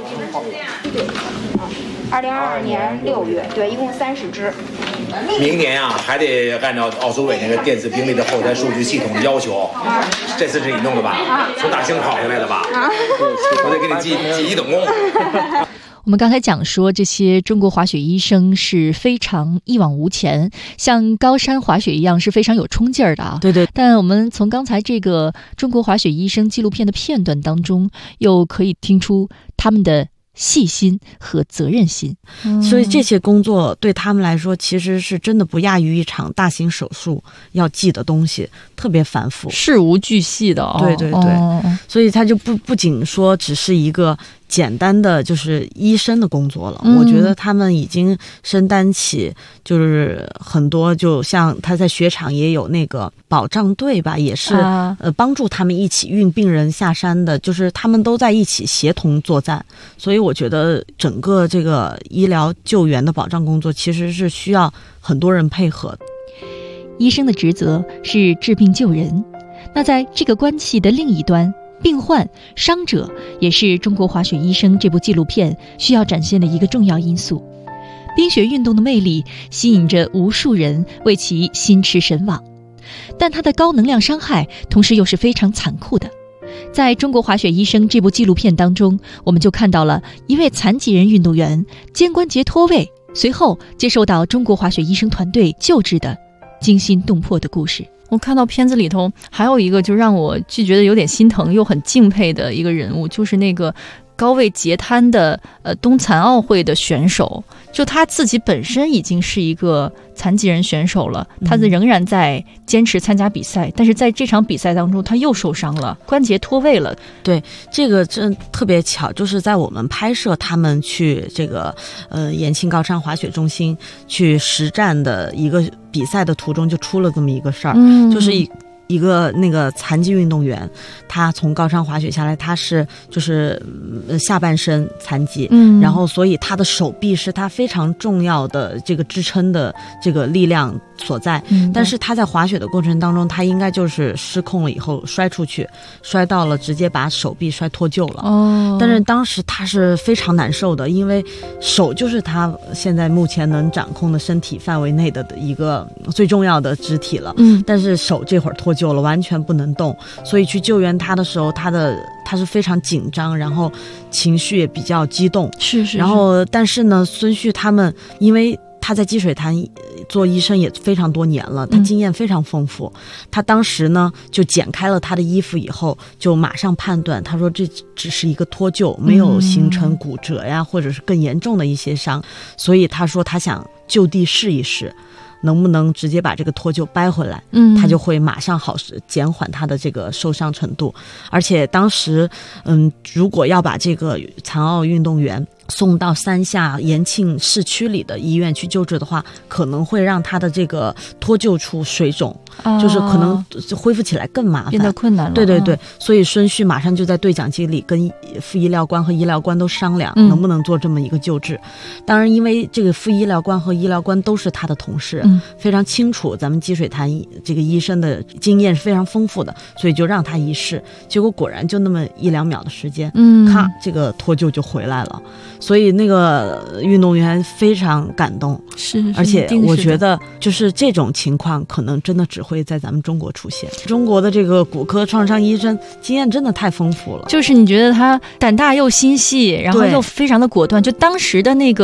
2022年6月，对，一共30支。 明年啊，还得按照奥组委那个电子病历的后台数据系统的要求。这次是你弄的吧？从大兴考下来的吧？我得给你记一等功。 我们刚才讲说，这些中国滑雪医生是非常一往无前，像高山滑雪一样是非常有冲劲儿的啊。 对对。 但我们从刚才这个中国滑雪医生纪录片的片段当中，又可以听出他们的细心和责任心。 所以这些工作对他们来说，其实是真的不亚于一场大型手术要记的东西，特别繁复， 事无巨细的哦。 对对对。所以他就不仅说只是一个简单的就是医生的工作了，我觉得他们已经承担起就是很多，就像他在雪场也有那个保障队吧，也是帮助他们一起运病人下山的，就是他们都在一起协同作战。所以我觉得整个这个医疗救援的保障工作其实是需要很多人配合的。 医生的职责是治病救人，那在这个关系的另一端，病患、伤者也是中国滑雪医生这部纪录片需要展现的一个重要因素。冰雪运动的魅力吸引着无数人为其心驰神往，但它的高能量伤害同时又是非常残酷的。在中国滑雪医生这部纪录片当中，我们就看到了一位残疾人运动员肩关节脱位，随后接受到中国滑雪医生团队救治的惊心动魄的故事。我看到片子里头还有一个就让我就觉得有点心疼又很敬佩的一个人物，就是那个高位截瘫的冬残奥会的选手，就他自己本身已经是一个残疾人选手了，他仍然在坚持参加比赛，但是在这场比赛当中他又受伤了，关节脱位了。 对，这个真特别巧，就是在我们拍摄他们去这个延庆高山滑雪中心去实战的一个比赛的途中，就出了这么一个事儿，就是一个那个残疾运动员，他从高山滑雪下来，他是就是下半身残疾，然后所以他的手臂是他非常重要的这个支撑的这个力量所在，但是他在滑雪的过程当中，他应该就是失控了以后摔出去，摔到了直接把手臂摔脱臼了。但是当时他是非常难受的，因为手就是他现在目前能掌控的身体范围内的一个最重要的肢体了，但是手这会儿脱臼了，完全不能动，所以去救援他的时候，他是非常紧张，然后情绪也比较激动，是。然后但是呢，孙旭他们因为他在积水潭做医生也非常多年了，他经验非常丰富，他当时呢就剪开了他的衣服以后，就马上判断，他说这只是一个脱臼，没有形成骨折呀，或者是更严重的一些伤，所以他说他想就地试一试能不能直接把这个脱臼掰回来，他就会马上好减缓他的这个受伤程度。而且当时如果要把这个残奥运动员送到山下延庆市区里的医院去救治的话，可能会让他的这个脱臼处水肿，就是可能恢复起来更麻烦， 变得困难了。 对对对，所以孙旭马上就在对讲机里跟副医疗官和医疗官都商量，能不能做这么一个救治。当然因为这个副医疗官和医疗官都是他的同事，非常清楚咱们积水潭这个医生的经验是非常丰富的，所以就让他一试，结果果然就那么1-2秒的时间，咔，这个脱臼就回来了。所以那个运动员非常感动，是，而且我觉得就是这种情况可能真的只会在咱们中国出现。中国的这个骨科创伤医生经验真的太丰富了， 就是你觉得他胆大又心细，然后又非常的果断，就当时的那个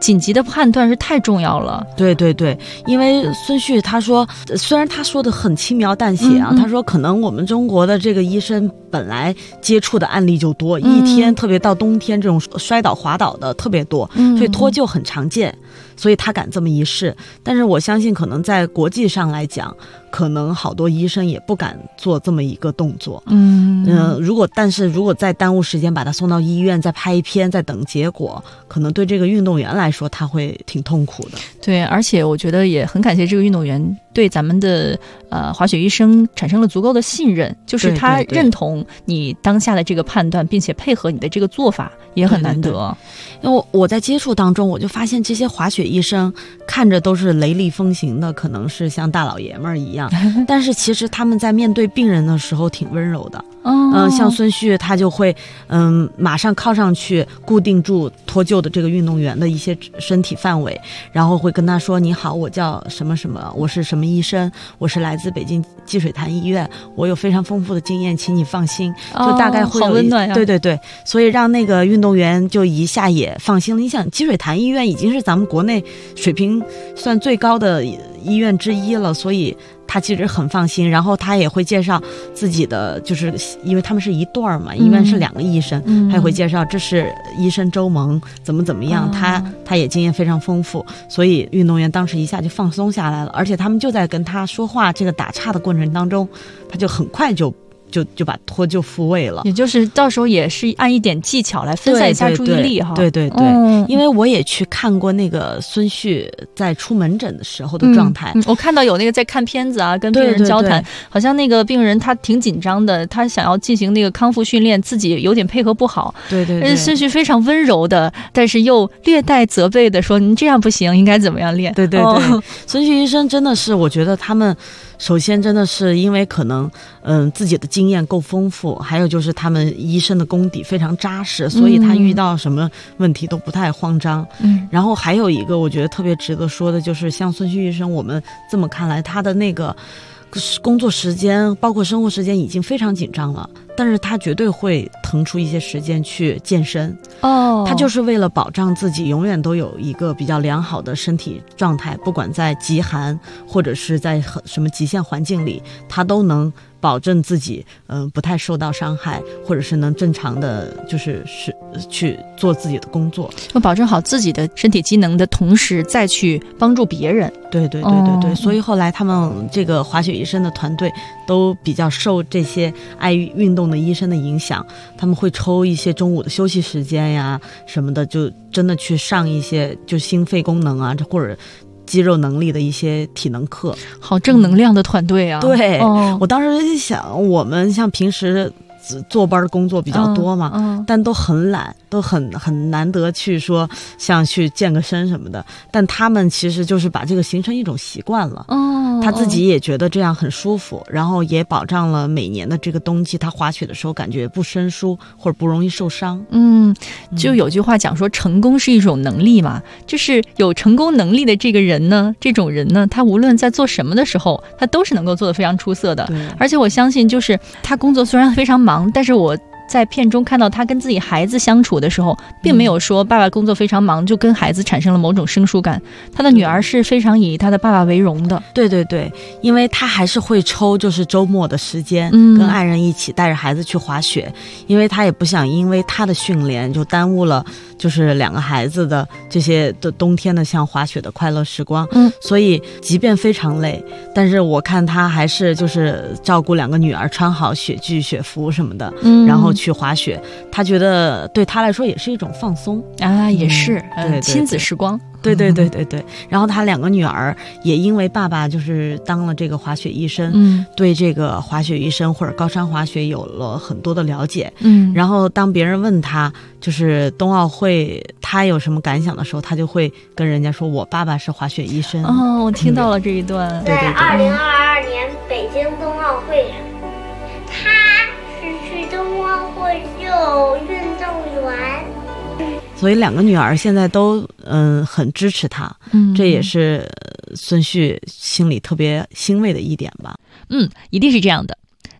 紧急的判断是太重要了。 对对对，因为孙旭他说，虽然他说的很轻描淡写啊，他说可能我们中国的这个医生本来接触的案例就多，一天特别到冬天这种摔倒滑倒的特别多，所以脱臼很常见，所以他敢这么一试。但是我相信可能在国际上来讲，可能好多医生也不敢做这么一个动作。但是如果再耽误时间把他送到医院，再拍一篇，再等结果，可能对这个运动员来说他会挺痛苦的。 对，而且我觉得也很感谢这个运动员对咱们的滑雪医生产生了足够的信任，就是他认同你当下的这个判断，并且配合你的这个做法，也很难得。 对对对，因为我在接触当中，我就发现这些滑雪医生看着都是雷厉风行的，可能是像大老爷们儿一样，但是其实他们在面对病人的时候挺温柔的。像孙旭他就会马上靠上去固定住脱臼的这个运动员的一些身体范围，然后会跟他说，你好，我叫什么什么，我是什么医生，我是来自北京积水潭医院，我有非常丰富的经验，请你放心。就大概会有好温暖呀。 对对对，所以让那个运动员就一下也放心了。你想积水潭医院已经是咱们国内水平算最高的医院之一了，所以他其实很放心。然后他也会介绍自己的，就是因为他们是一对儿嘛，医院是2个医生，他也会介绍这是医生周萌怎么样，他也经验非常丰富，所以运动员当时一下就放松下来了。而且他们就在跟他说话这个打岔的过程当中，他就很快就把脱臼复位了。 也就是到时候也是按一点技巧来分散一下注意力哈。 对对对，因为我也去看过那个孙旭在出门诊的时候的状态。 我看到有那个在看片子啊，跟病人交谈，对，好像那个病人他挺紧张的，他想要进行那个康复训练，自己有点配合不好。 对对对， 孙旭非常温柔的，但是又略带责备的说：“您这样不行，应该怎么样练？” 对对对，孙旭医生真的是，我觉得他们首先真的是因为可能自己的经验够丰富，还有就是他们医生的功底非常扎实，所以他遇到什么问题都不太慌张。然后还有一个我觉得特别值得说的，就是像孙旭医生，我们这么看来，他的那个工作时间包括生活时间已经非常紧张了，但是他绝对会腾出一些时间去健身。他就是为了保障自己永远都有一个比较良好的身体状态，不管在极寒或者是在什么极限环境里，他都能保证自己不太受到伤害，或者是能正常的就是去做自己的工作， 要保证好自己的身体机能的同时再去帮助别人。 对对对对对，所以后来他们这个滑雪医生的团队都比较受这些爱运动的医生的影响，他们会抽一些中午的休息时间呀什么的，就真的去上一些就心肺功能啊或者肌肉能力的一些体能课。 好正能量的团队啊。 对，我当时想，我们像平时坐班工作比较多嘛，但都很懒，都很难得去说像去健个身什么的，但他们其实就是把这个形成一种习惯了。他自己也觉得这样很舒服，然后也保障了每年的这个冬季他滑雪的时候感觉不生疏或者不容易受伤。 就有句话讲说，成功是一种能力嘛，就是有成功能力的这种人呢，他无论在做什么的时候，他都是能够做得非常出色的。而且我相信，就是他工作虽然非常忙，但是我在片中看到他跟自己孩子相处的时候，并没有说爸爸工作非常忙就跟孩子产生了某种生疏感。他的女儿是非常以他的爸爸为荣的。 对对对，因为他还是会抽就是周末的时间，跟爱人一起带着孩子去滑雪，因为他也不想因为他的训练就耽误了就是2个孩子的这些的冬天的像滑雪的快乐时光。所以即便非常累，但是我看他还是就是照顾2个女儿，穿好雪具雪服什么的，然后去滑雪。他觉得对他来说也是一种放松啊，也是对亲子时光。 对对对对对，然后他2个女儿也因为爸爸就是当了这个滑雪医生，对这个滑雪医生或者高山滑雪有了很多的了解。然后当别人问他就是冬奥会他有什么感想的时候，他就会跟人家说，我爸爸是滑雪医生。 我听到了这一段。 在2022年北京冬奥会上，他是去冬奥会就运动员。 所以2个女儿现在都很支持他，这也是孙旭心里特别欣慰的一点吧。 一定是这样的。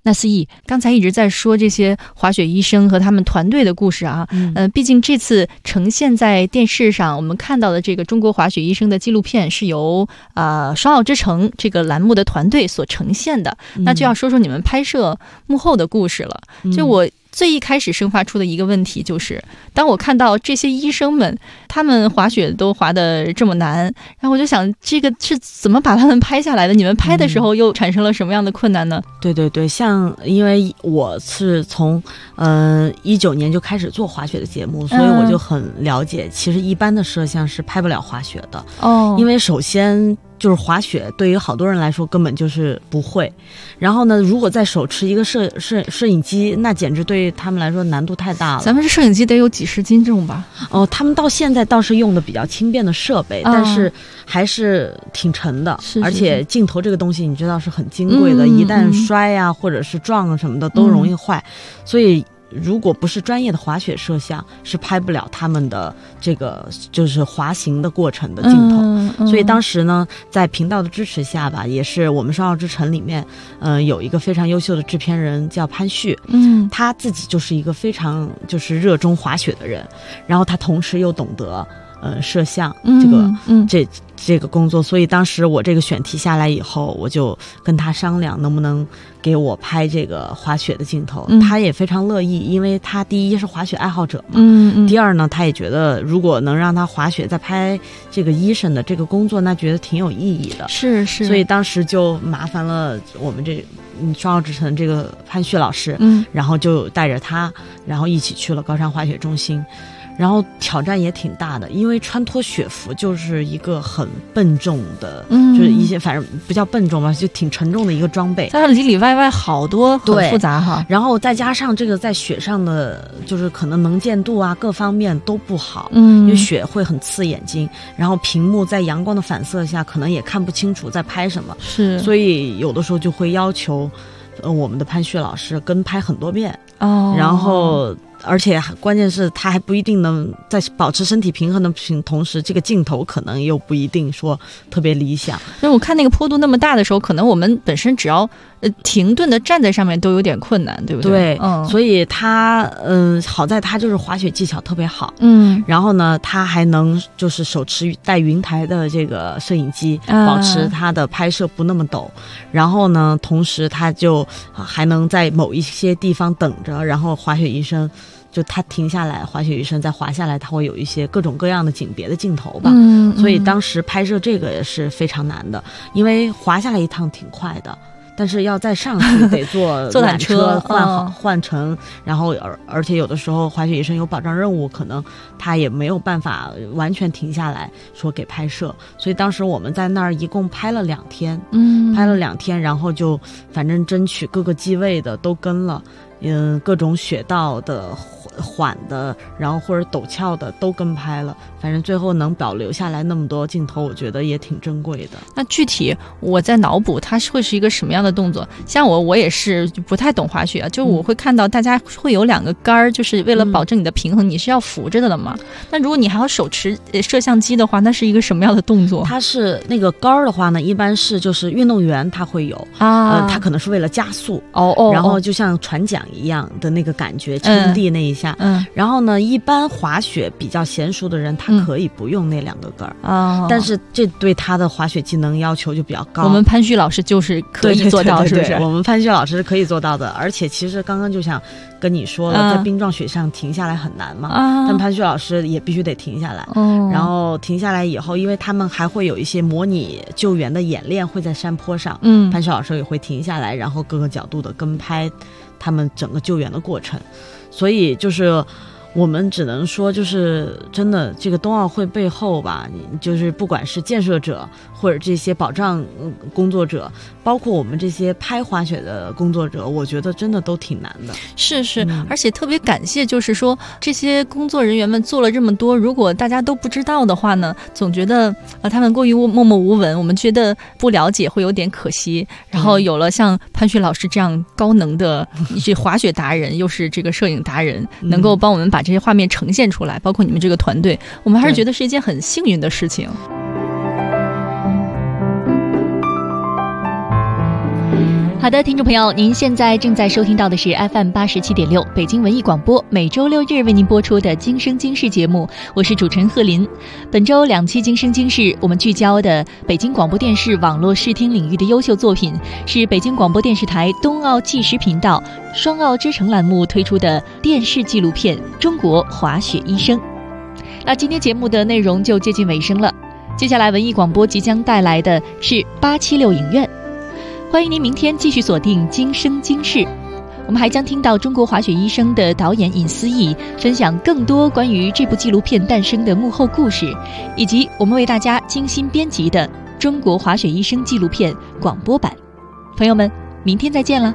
那思义刚才一直在说这些滑雪医生和他们团队的故事啊，毕竟这次呈现在电视上我们看到的这个中国滑雪医生的纪录片是由双奥之城这个栏目的团队所呈现的，那就要说说你们拍摄幕后的故事了。就我最一开始生发出的一个问题就是，当我看到这些医生们他们滑雪都滑得这么难，然后我就想这个是怎么把他们拍下来的，你们拍的时候又产生了什么样的困难呢？ 对对对，像因为我是从19年就开始做滑雪的节目，所以我就很了解，其实一般的摄像是拍不了滑雪的。因为首先就是滑雪对于好多人来说根本就是不会，然后呢如果再手持一个摄影机，那简直对他们来说难度太大了。 咱们这摄影机得有几十斤重吧？ 他们到现在倒是用的比较轻便的设备，但是还是挺沉的，而且镜头这个东西你知道是很金贵的，一旦摔呀或者是撞啊什么的都容易坏，所以如果不是专业的滑雪摄像是拍不了他们的这个就是滑行的过程的镜头。所以当时呢在频道的支持下吧，也是我们双奥之城里面有一个非常优秀的制片人叫潘旭，他自己就是一个非常就是热衷滑雪的人，然后他同时又懂得摄像这个工作，所以当时我这个选题下来以后，我就跟他商量能不能给我拍这个滑雪的镜头，他也非常乐意，因为他第一是滑雪爱好者嘛，第二呢他也觉得如果能让他滑雪再拍这个医生的这个工作，那觉得挺有意义的。 是， 所以当时就麻烦了我们这双奥之城这个潘旭老师，然后就带着他，然后一起去了高山滑雪中心。然后挑战也挺大的，因为穿脱雪服就是一个很笨重的，就是一些反正不叫笨重吧，就挺沉重的一个装备， 它里里外外好多，很复杂哈。 然后再加上这个在雪上的就是可能能见度啊各方面都不好，因为雪会很刺眼睛，然后屏幕在阳光的反射下可能也看不清楚在拍什么，所以有的时候就会要求我们的潘旭老师跟拍很多遍，然后而且关键是他还不一定能在保持身体平衡的同时，这个镜头可能又不一定说特别理想。 因为我看那个坡度那么大的时候，可能我们本身只要停顿的站在上面都有点困难，对不对？ 对，所以他好在他就是滑雪技巧特别好，然后呢他还能就是手持带云台的这个摄影机，保持他的拍摄不那么陡，然后呢同时他就还能在某一些地方等着，然后滑雪医生就他停下来，滑雪医生再滑下来，他会有一些各种各样的景别的镜头吧，所以当时拍摄这个也是非常难的，因为滑下来一趟挺快的，但是要再上去得坐缆车换乘，然后而且有的时候滑雪医生有保障任务，可能他也没有办法完全停下来说给拍摄，所以当时我们在那儿一共拍了2天，然后就反正争取各个机位的都跟了，各种雪道的缓的，然后或者陡峭的都跟拍了，反正最后能保留下来那么多镜头，我觉得也挺珍贵的。 那具体我在脑补它会是一个什么样的动作？像我也是不太懂滑雪啊，就我会看到大家会有2个杆儿，就是为了保证你的平衡，你是要扶着的嘛。那如果你还要手持摄像机的话，那是一个什么样的动作？ 它是那个杆儿的话呢，一般是就是运动员他会有它可能是为了加速然后就像船桨一样的那个感觉，撑地那一下，然后呢一般滑雪比较娴熟的人他可以不用那2个杆儿，但是这对他的滑雪技能要求就比较高。 我们潘旭老师就是可以做到， 对对对对， 是不是？ 我们潘旭老师是可以做到的，而且其实刚刚就想跟你说了，在冰状雪上停下来很难嘛，但潘旭老师也必须得停下来，然后停下来以后，因为他们还会有一些模拟救援的演练会在山坡上，潘旭老师也会停下来，然后各个角度的跟拍他们整个救援的过程，所以就是我们只能说，就是真的这个冬奥会背后吧，就是不管是建设者或者这些保障工作者，包括我们这些拍滑雪的工作者，我觉得真的都挺难的。 是，而且特别感谢，就是说这些工作人员们做了这么多，如果大家都不知道的话呢，总觉得他们过于默默无闻，我们觉得不了解会有点可惜。然后有了像潘旭老师这样高能的是滑雪达人，又是这个摄影达人，能够帮我们把这些画面呈现出来，包括你们这个团队，我们还是觉得是一件很幸运的事情。 好的，听众朋友，您现在正在收听到的是 FM87.6 北京文艺广播，每周六日为您播出的今生今世节目，我是主持人贺林。本周2期今生今世，我们聚焦的北京广播电视网络视听领域的优秀作品，是北京广播电视台冬奥纪实频道双奥之城栏目推出的电视纪录片《中国滑雪医生》。那今天节目的内容就接近尾声了，接下来文艺广播即将带来的是876影院。欢迎您明天继续锁定今生今世，我们还将听到中国滑雪医生的导演尹思义分享更多关于这部纪录片诞生的幕后故事，以及我们为大家精心编辑的中国滑雪医生纪录片广播版。朋友们，明天再见了。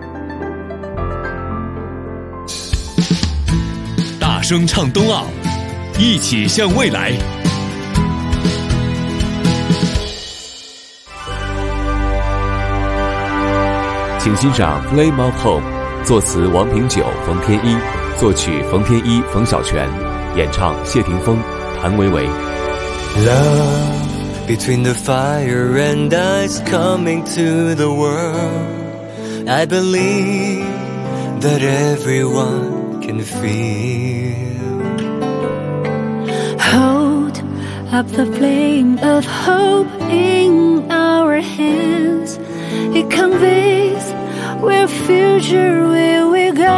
大声唱冬奥，一起向未来。 请欣赏《Flame of Home》，作词王平久、冯天一，作曲冯天一、冯小泉，演唱谢霆锋、谭维维。 Love between the fire and ice coming to the world. I believe that everyone can feel. Hold up the flame of hope in our hands. It conveys where future will we go.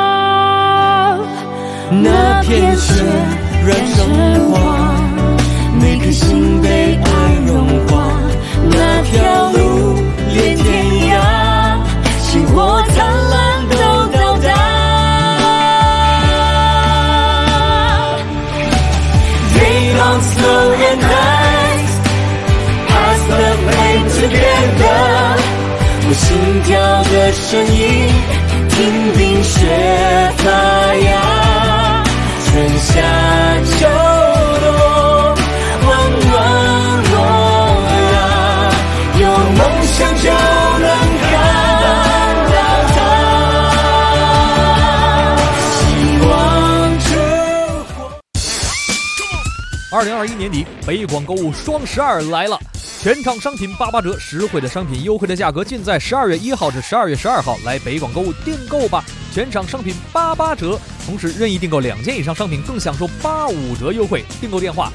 那片雪燃成花，每颗心被爱融化。那条路连天涯，星火灿烂都到达。They don't slow and ice, pass the flame together. 我心跳的声音，听冰雪发芽，春夏秋冬，温暖我呀，有梦想就能看到它，希望之火。2021年底，北广购物双12来了。全场商品88折，实惠的商品，优惠的价格，尽在12月1号至12月12号来北广购物订购吧！全场商品88折，同时任意订购2件以上商品更享受85折优惠。订购电话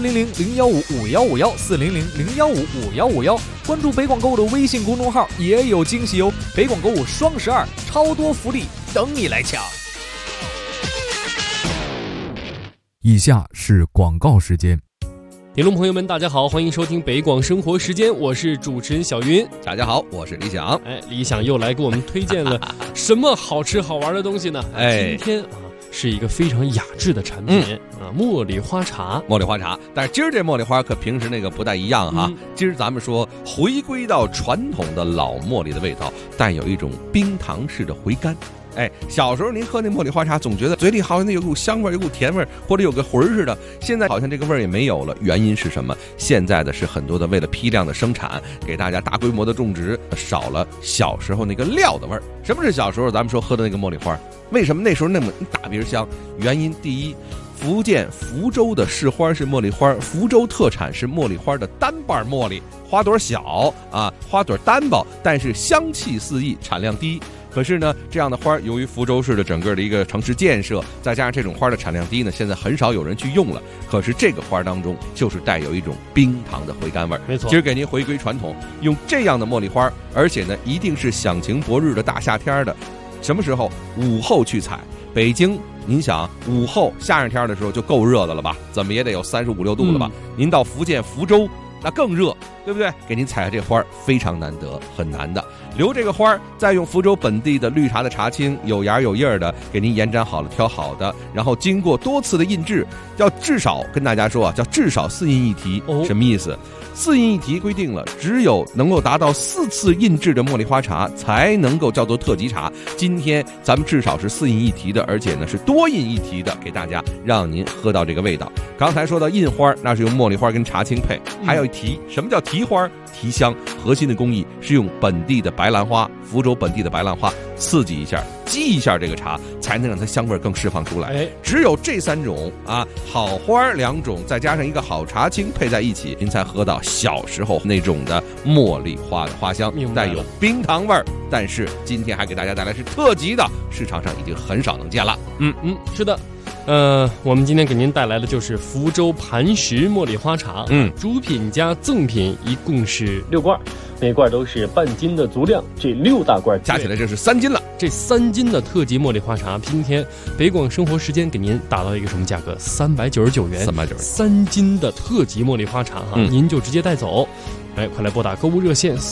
400-015-5151，400-015-5151，关注北广购物的微信公众号也有惊喜哦！北广购物双12，超多福利等你来抢。 以下是广告时间。 听众朋友们，大家好，欢迎收听北广生活时间，我是主持人小云。 大家好，我是李想。 李想又来给我们推荐了什么好吃好玩的东西呢？今天是一个非常雅致的产品茉莉花茶。 茉莉花茶，但是今儿这茉莉花可平时那个不太一样哈。今儿咱们说回归到传统的老茉莉的味道，带有一种冰糖式的回甘。小时候您喝那茉莉花茶，总觉得嘴里好像有股香味，有股甜味，或者有个魂似的。现在好像这个味儿也没有了，原因是什么？现在的是很多的为了批量的生产，给大家大规模的种植，少了小时候那个料的味儿。什么是小时候咱们说喝的那个茉莉花？为什么那时候那么大鼻香？原因第一，福建福州的市花是茉莉花，福州特产是茉莉花的单瓣茉莉，花朵小花朵单薄，但是香气四溢，产量低。可是呢，这样的花由于福州市的整个的一个城市建设，再加上这种花的产量低呢，现在很少有人去用了。可是这个花当中就是带有一种冰糖的回甘味儿。 没错， 今儿给您回归传统，用这样的茉莉花，而且呢，一定是响晴博日的大夏天的，什么时候？午后去采。北京，您想午后夏日天的时候就够热的了吧？怎么也得有35、6度了吧？您到福建福州，那更热，对不对？给您采下这花非常难得，很难的。留这个花，再用福州本地的绿茶的茶青，有芽有叶的，给您延展好了，挑好的，然后经过多次的印制，叫至少跟大家说叫至少4印一提。什么意思？4印一提规定了，只有能够达到4次印制的茉莉花茶才能够叫做特级茶。今天咱们至少是4印一提的，而且呢是多印一提的，给大家让您喝到这个味道。刚才说到印花，那是用茉莉花跟茶青配，还有提。什么叫提花？提香。核心的工艺是用本地的白兰花，福州本地的白兰花刺激一下，激一下这个茶，才能让它香味更释放出来。只有这3种啊，好花2种，再加上一个好茶青配在一起，您才喝到小时候那种的茉莉花的花香，带有冰糖味儿。但是今天还给大家带来是特级的，市场上已经很少能见了。 是的。我们今天给您带来的就是福州磐石茉莉花茶，主品加赠品一共是6罐，每罐都是半斤的足量，这6大罐加起来就是3斤了。 这3斤的特级茉莉花茶，今天北广生活时间给您打到一个什么价格？399元，3斤的特级茉莉花茶哈，您就直接带走。快来拨打购物热线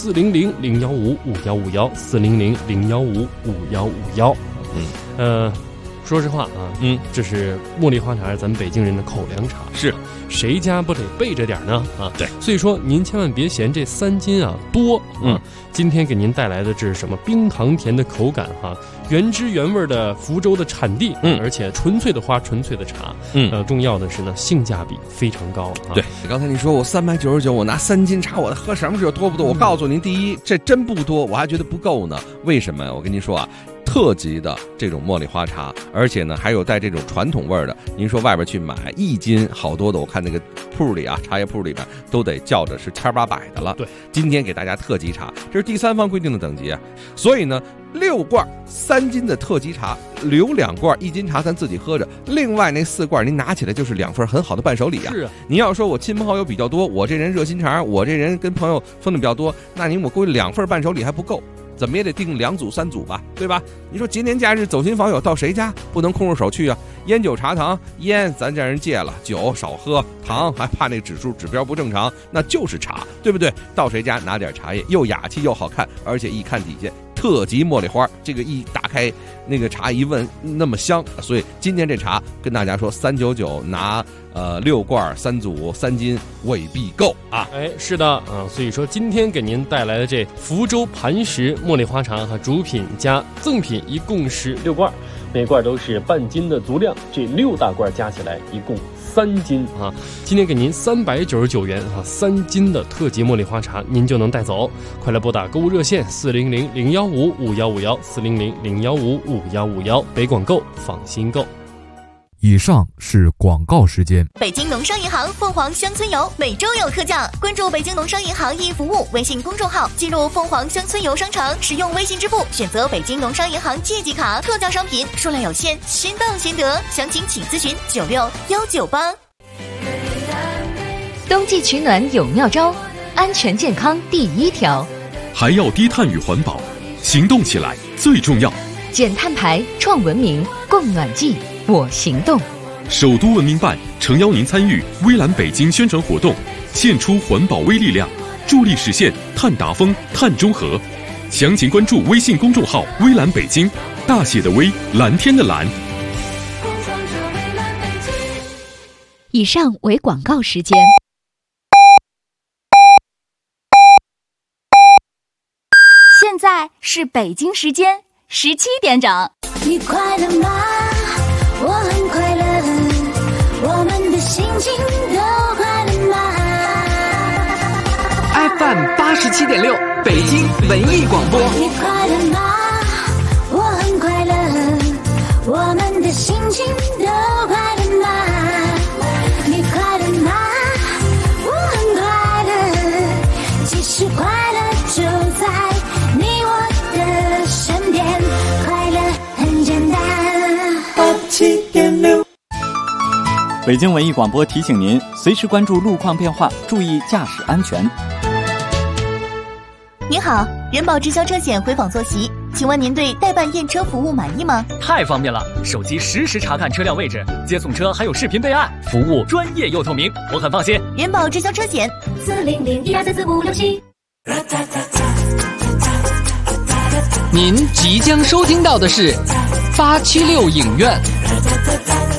400-015-5151，400-015-5151。说实话啊，这是茉莉花茶，咱们北京人的口粮茶， 是谁家不得备着点呢？啊， 对， 所以说您千万别嫌这3斤啊多啊。今天给您带来的这是什么？冰糖甜的口感哈，原汁原味的福州的产地，而且纯粹的花，纯粹的茶，重要的是呢，性价比非常高。 对，刚才你说我399，我拿3斤茶，我喝什么时候多不多？我告诉您，第一，这真不多，我还觉得不够呢。为什么呀？我跟您说啊。特级的这种茉莉花茶，而且呢还有带这种传统味儿的。您说外边去买1斤，好多的，我看那个铺里啊，茶叶铺里边都得叫着是1800的了。 对， 今天给大家特级茶，这是第3方规定的等级啊。所以呢，6罐3斤的特级茶，留2罐1斤茶咱自己喝着，另外那4罐您拿起来就是2份很好的伴手礼啊。 是啊， 您要说我亲朋好友比较多，我这人热心肠，我这人跟朋友分的比较多，那我估计2份伴手礼还不够。怎么也得订2组3组吧，对吧？你说节年假日走亲访友到谁家不能空着手去啊？烟酒茶糖，烟咱让人戒了，酒少喝，糖还怕那个指标不正常，那就是茶，对不对？到谁家拿点茶叶，又雅气又好看，而且一看底下特级茉莉花，这个一打开那个茶一闻那么香，所以今天这茶跟大家说399拿6罐3组3斤未必够啊！ 是的啊，所以说今天给您带来的这福州磐石茉莉花茶和主品加赠品一共是6罐，每罐都是半斤的足量，这6大罐加起来一共3斤啊！今天给您399元啊，3斤的特级茉莉花茶您就能带走，快来拨打购物热线400-015-5151，400-015-5151，北广购放心购。 以上是广告时间。 北京农商银行凤凰乡村游每周有特价，关注北京农商银行易服务微信公众号，进入凤凰乡村游商城，使用微信支付，选择北京农商银行借记卡，特价商品数量有限，先到先得，详情请咨询96-198。 冬季取暖有妙招，安全健康第1条， 还要低碳与环保，行动起来最重要。 减碳排，创文明，供暖季，我行动。 首都文明办诚邀您参与微蓝北京宣传活动，献出环保微力量，助力实现碳达峰、碳中和。详情关注微信公众号微蓝北京，大写的微，蓝天的蓝。 以上为广告时间。 现在是北京时间17点整。 你快乐吗？我很快乐，我们的心情都快乐吗 ？FM 87.6，北京文艺广播。 你快乐吗？我很快乐，我们的心情都快乐吗？你快乐吗？我很快乐，其实快乐就在你我的身边，快乐很简单。87.6。 北京文艺广播提醒您，随时关注路况变化，注意驾驶安全。 您好，人保直销车险回访坐席，请问您对代办验车服务满意吗？ 太方便了，手机实时查看车辆位置，接送车还有视频备案，服务专业又透明，我很放心。 人保直销车险400-1234567。 您即将收听到的是876影院。